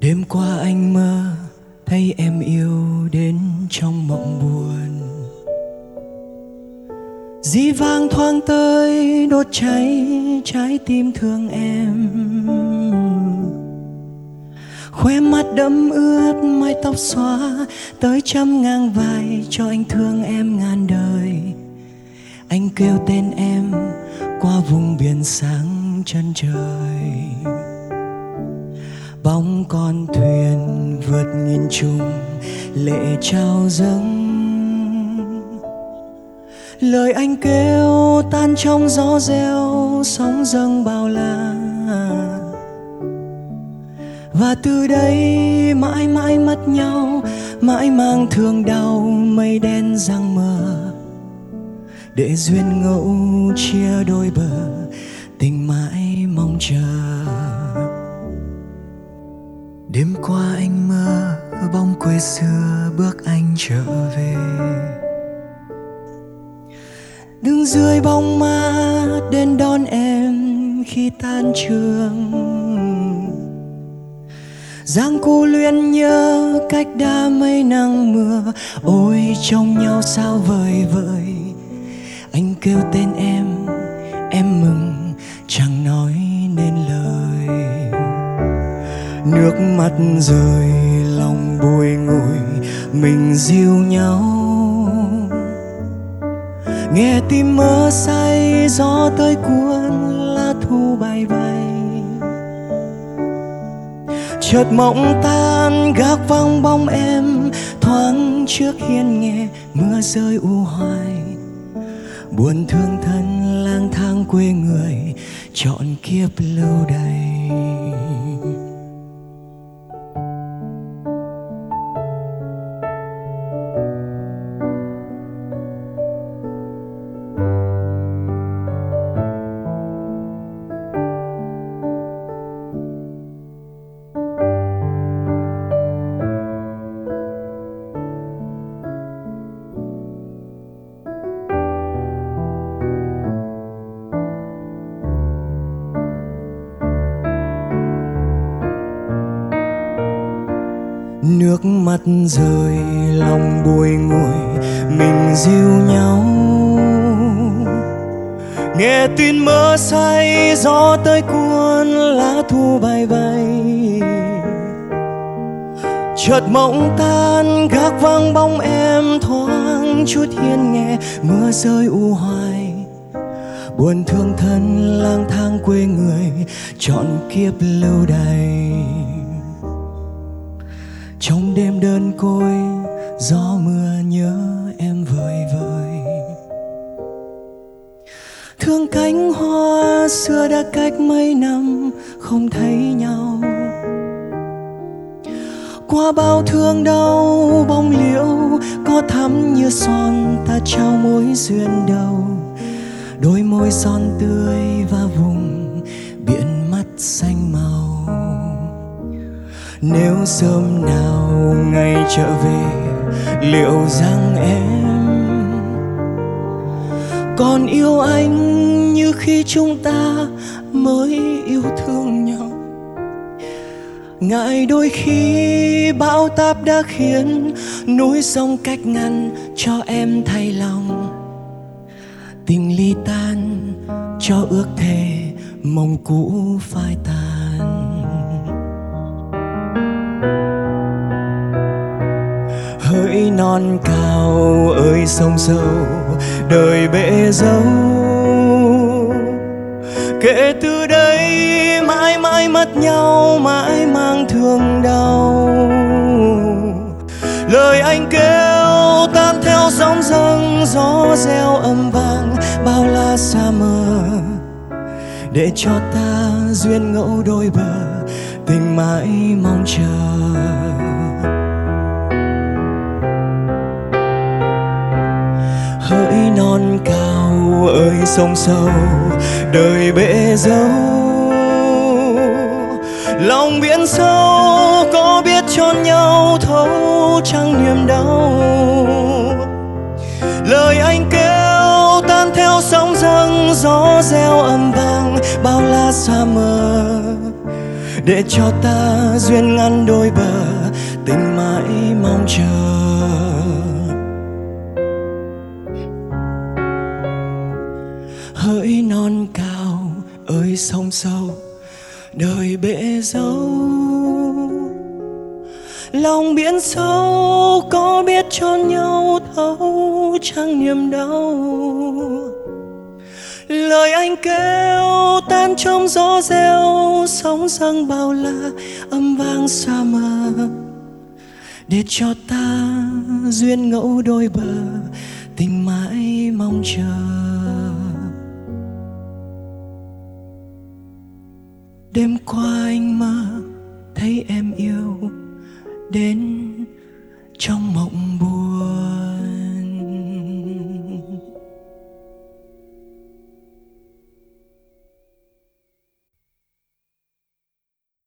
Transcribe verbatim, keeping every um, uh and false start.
Đêm qua anh mơ thấy em yêu đến trong mộng buồn, dĩ vang thoáng tới đốt cháy trái tim thương em. Khóe mắt đẫm ướt, mái tóc xóa tới trăm ngang vai cho anh thương em ngàn đời. Anh kêu tên em qua vùng biển sáng chân trời. Bóng con thuyền vượt nghìn trùng lệ trao dâng. Lời anh kêu tan trong gió reo, sóng dâng bao la. Và từ đây mãi mãi mất nhau, mãi mang thương đau mây đen giăng mờ. Để duyên ngẫu chia đôi bờ, tình mãi mong chờ. Đêm qua anh mơ bóng quê xưa bước anh trở về. Đứng dưới bóng mát đến đón em khi tan trường. Giang cu luyến nhớ cách đã mấy nắng mưa. Ôi trông nhau sao vời vợi. Anh kêu tên em, em mừng chẳng nói nên lời. Nước mắt rơi lòng bùi ngùi, mình dìu nhau. Nghe tim mơ say gió tới cuốn lá thu bay bay. Chợt mộng tan gác vang bóng em, thoáng trước hiên nghe mưa rơi u hoài. Buồn thương thân lang thang quê người, trọn kiếp lâu đầy. Nước mắt rơi lòng bùi ngùi, mình dìu nhau. Nghe tin mơ say gió tới cuốn lá thu bay bay. Chợt mộng tan gác vang bóng em, thoáng chút hiên nghe mưa rơi u hoài. Buồn thương thân lang thang quê người, trọn kiếp lâu đài. Trong đêm đơn côi gió mưa nhớ em vời vợi. Thương cánh hoa xưa đã cách mấy năm không thấy nhau. Qua bao thương đau bóng liễu có thắm như son, ta trao mối duyên đầu. Đôi môi son tươi và vùng biển mắt xanh màu. Nếu sớm nào ngày trở về, liệu rằng em còn yêu anh như khi chúng ta mới yêu thương nhau? Ngại đôi khi bão táp đã khiến núi sông cách ngăn cho em thay lòng. Tình ly tan cho ước thề, mong cũ phai tàn. Hỡi non cao ơi sông sâu, đời bể dâu. Kể từ đây mãi mãi mất nhau, mãi mang thương đau. Lời anh kêu tan theo sóng dâng, gió reo âm vang bao la xa mờ. Để cho ta duyên ngẫu đôi bờ, tình mãi mong chờ. Hỡi non cao ơi sông sâu, đời bể dâu. Lòng biển sâu có biết chôn nhau thấu chẳng niềm đau. Lời anh kêu tan theo sóng dâng, gió reo âm vang bao la xa mờ. để cho ta duyên ngăn đôi bờ, tình mãi mong chờ. Hỡi non cao ơi sông sâu, đời bể dâu, lòng biển sâu có biết cho nhau thấu chẳng niềm đau. Lời anh kêu tan trong gió reo, sóng dâng bao la âm vang xa mờ, để cho ta duyên ngẫu đôi bờ, tình mãi mong chờ. Đêm qua anh mơ thấy em yêu đến